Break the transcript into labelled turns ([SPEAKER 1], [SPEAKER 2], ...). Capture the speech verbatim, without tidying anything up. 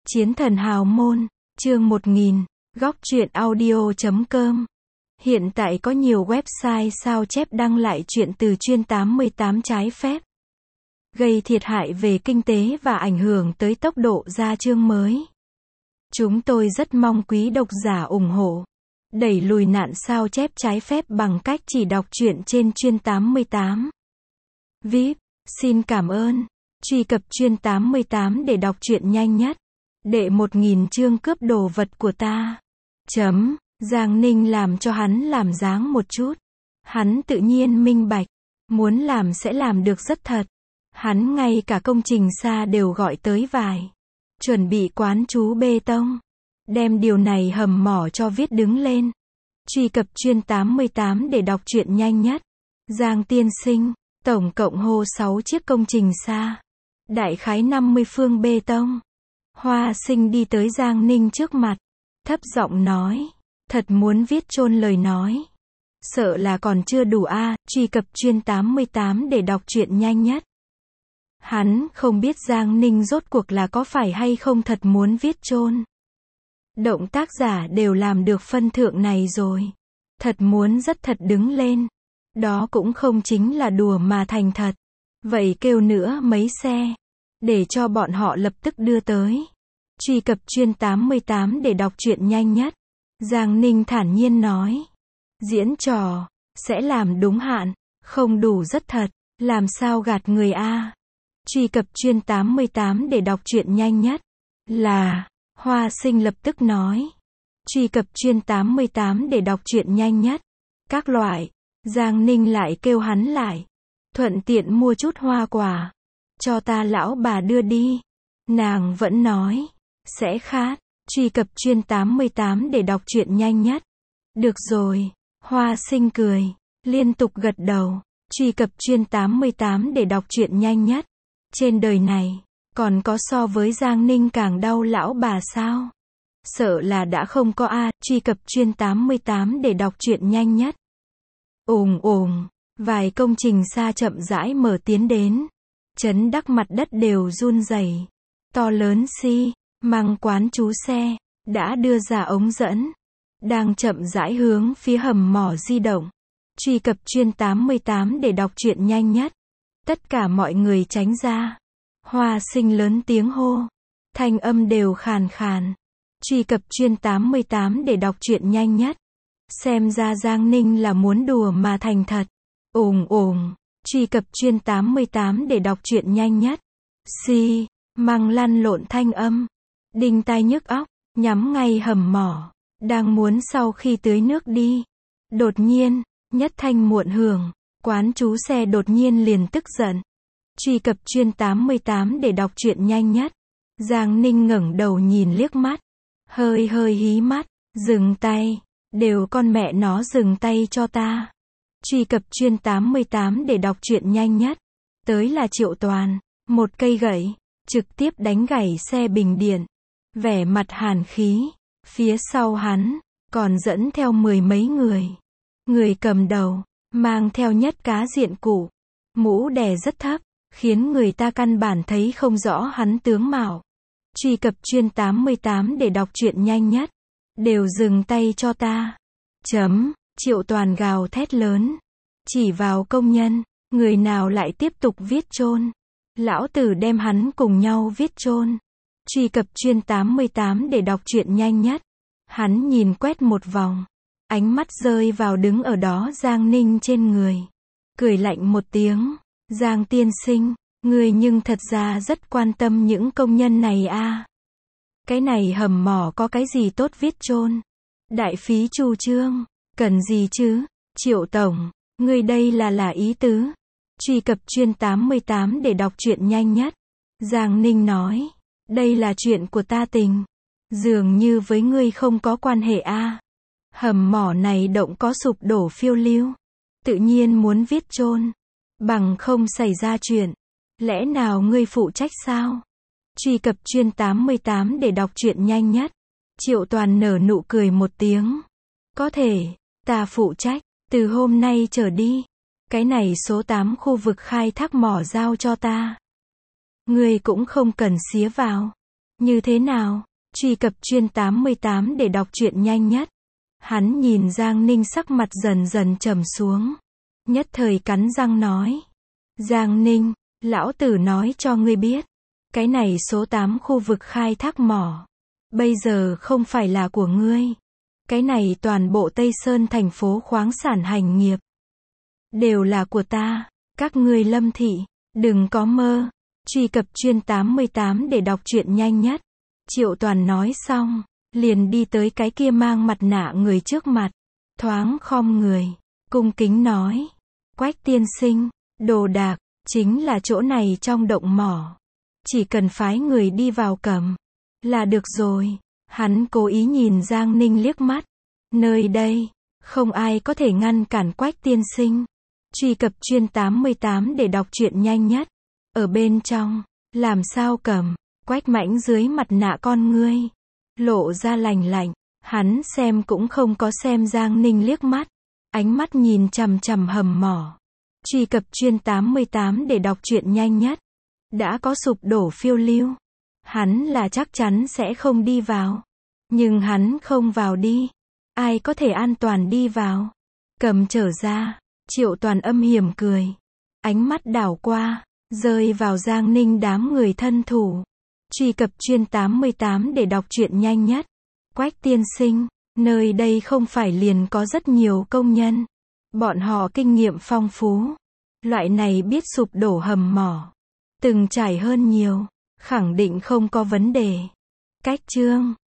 [SPEAKER 1] Chiến thần hào môn, chương một nghìn, góc truyện audio chấm com. Hiện tại có nhiều website sao chép đăng lại chuyện từ chuyên tám mươi tám trái phép, gây thiệt hại về kinh tế và ảnh hưởng tới tốc độ ra chương mới. Chúng tôi rất mong quý độc giả ủng hộ, đẩy lùi nạn sao chép trái phép bằng cách chỉ đọc truyện trên chuyên tám mươi tám. vê i pê, xin cảm ơn. Truy cập chuyên tám mươi tám để đọc truyện nhanh nhất. Đệ một nghìn chương cướp đồ vật của ta. Chấm, Giang Ninh làm cho hắn làm dáng một chút. Hắn tự nhiên minh bạch, muốn làm sẽ làm được rất thật. Hắn ngay cả công trình xa đều gọi tới vài. Chuẩn bị quán chú bê tông. Đem điều này hầm mỏ cho viết đứng lên. Truy cập chuyên tám mươi tám để đọc truyện nhanh nhất. Giang tiên sinh, tổng cộng hô sáu chiếc công trình xa. Đại khái năm mươi phương bê tông. Hoa Sinh đi tới Giang Ninh trước mặt, thấp giọng nói, thật muốn viết chôn lời nói. Sợ là còn chưa đủ a, à, truy cập chuyên tám mươi tám để đọc truyện nhanh nhất. Hắn không biết Giang Ninh rốt cuộc là có phải hay không thật muốn viết chôn. Động tác giả đều làm được phân thượng này rồi. Thật muốn rất thật đứng lên. Đó cũng không chính là đùa mà thành thật. Vậy kêu nữa mấy xe, để cho bọn họ lập tức đưa tới. Truy cập chuyên tám mươi tám để đọc truyện nhanh nhất. Giang Ninh thản nhiên nói. Diễn trò, sẽ làm đúng hạn, không đủ rất thật, làm sao gạt người a. Truy cập chuyên tám mươi tám để đọc truyện nhanh nhất. Là, Hoa Sinh lập tức nói. Truy cập chuyên tám mươi tám để đọc truyện nhanh nhất. Các loại, Giang Ninh lại kêu hắn lại. Thuận tiện mua chút hoa quả. Cho ta lão bà đưa đi. Nàng vẫn nói. Sẽ khát. Truy cập chuyên tám mươi tám để đọc truyện nhanh nhất. Được rồi. Hoa Sinh cười. Liên tục gật đầu. Truy cập chuyên tám mươi tám để đọc truyện nhanh nhất. Trên đời này, còn có so với Giang Ninh càng đau lão bà sao? Sợ là đã không có a. Truy cập chuyên tám mươi tám để đọc truyện nhanh nhất. Ồn ồn. Vài công trình xa chậm rãi mở tiến đến. Chấn đắc mặt đất đều run rẩy. To lớn xi, măng quán chú xe, đã đưa ra ống dẫn. Đang chậm rãi hướng phía hầm mỏ di động. Truy cập chuyên tám mươi tám để đọc truyện nhanh nhất. Tất cả mọi người tránh ra. Hoa Sinh lớn tiếng hô. Thanh âm đều khàn khàn. Truy cập chuyên tám mươi tám để đọc truyện nhanh nhất. Xem ra Giang Ninh là muốn đùa mà thành thật. Ồn ồn. Truy cập chuyên tám mươi tám để đọc truyện nhanh nhất. Xi, măng lăn lộn thanh âm. Đinh tai nhức óc, nhắm ngay hầm mỏ. Đang muốn sau khi tưới nước đi. Đột nhiên, nhất thanh muộn hưởng. Quán chú xe đột nhiên liền tức giận. Truy cập chuyên tám mươi tám để đọc truyện nhanh nhất. Giang Ninh ngẩng đầu nhìn liếc mắt. Hơi hơi hí mắt. Dừng tay. Đều con mẹ nó dừng tay cho ta. Truy cập chuyên tám mươi tám để đọc truyện nhanh nhất. Tới là Triệu Toàn. Một cây gậy. Trực tiếp đánh gãy xe bình điện. Vẻ mặt hàn khí. Phía sau hắn. Còn dẫn theo mười mấy người. Người cầm đầu. Mang theo nhất cá diện cụ. Mũ đè rất thấp. Khiến người ta căn bản thấy không rõ hắn tướng mạo. Truy cập chuyên tám mươi tám để đọc truyện nhanh nhất. Đều dừng tay cho ta. Chấm. Triệu Toàn gào thét lớn. Chỉ vào công nhân. Người nào lại tiếp tục viết chôn. Lão tử đem hắn cùng nhau viết chôn. Truy cập chuyên tám mươi tám để đọc truyện nhanh nhất. Hắn nhìn quét một vòng. Ánh mắt rơi vào đứng ở đó Giang Ninh trên người. Cười lạnh một tiếng. Giang tiên sinh, người nhưng thật ra rất quan tâm những công nhân này a. À. Cái này hầm mỏ có cái gì tốt viết chôn. Đại phí chu trương. Cần gì chứ? Triệu tổng, người đây là là ý tứ. Truy cập chuyên tám mươi tám để đọc truyện nhanh nhất. Giang Ninh nói. Đây là chuyện của ta tình. Dường như với ngươi không có quan hệ a. À. Hầm mỏ này động có sụp đổ phiêu lưu. Tự nhiên muốn viết chôn. Bằng không xảy ra chuyện. Lẽ nào ngươi phụ trách sao? Truy cập chuyên tám mươi tám để đọc truyện nhanh nhất. Triệu Toàn nở nụ cười một tiếng. Có thể, ta phụ trách, từ hôm nay trở đi. Cái này số tám khu vực khai thác mỏ giao cho ta. Ngươi cũng không cần xía vào. Như thế nào? Truy cập chuyên tám mươi tám để đọc truyện nhanh nhất. Hắn nhìn Giang Ninh sắc mặt dần dần trầm xuống. Nhất thời cắn răng nói. Giang Ninh, lão tử nói cho ngươi biết. Cái này số tám khu vực khai thác mỏ. Bây giờ không phải là của ngươi. Cái này toàn bộ Tây Sơn thành phố khoáng sản hành nghiệp. Đều là của ta. Các ngươi Lâm thị, đừng có mơ. Truy cập chuyên tám mươi tám để đọc truyện nhanh nhất. Triệu Toàn nói xong, liền đi tới cái kia mang mặt nạ người trước mặt. Thoáng khom người, cung kính nói. Quách tiên sinh, đồ đạc, chính là chỗ này trong động mỏ. Chỉ cần phái người đi vào cầm, là được rồi. Hắn cố ý nhìn Giang Ninh liếc mắt. Nơi đây, không ai có thể ngăn cản Quách tiên sinh. Truy cập chuyên tám mươi tám để đọc truyện nhanh nhất. Ở bên trong, làm sao cầm? Quách Mãnh dưới mặt nạ con ngươi, lộ ra lành lạnh. Hắn xem cũng không có xem Giang Ninh liếc mắt. Ánh mắt nhìn chằm chằm hầm mỏ. Truy cập chuyên tám mươi tám để đọc truyện nhanh nhất. Đã có sụp đổ phiêu lưu. Hắn là chắc chắn sẽ không đi vào. Nhưng hắn không vào đi. Ai có thể an toàn đi vào? Cầm trở ra. Triệu Toàn âm hiểm cười. Ánh mắt đảo qua, rơi vào Giang Ninh đám người thân thủ. Truy cập chuyên tám mươi tám để đọc truyện nhanh nhất. Quách tiên sinh, nơi đây không phải liền có rất nhiều công nhân. Bọn họ kinh nghiệm phong phú. Loại này biết sụp đổ hầm mỏ. Từng trải hơn nhiều. Khẳng định không có vấn đề. Cách chương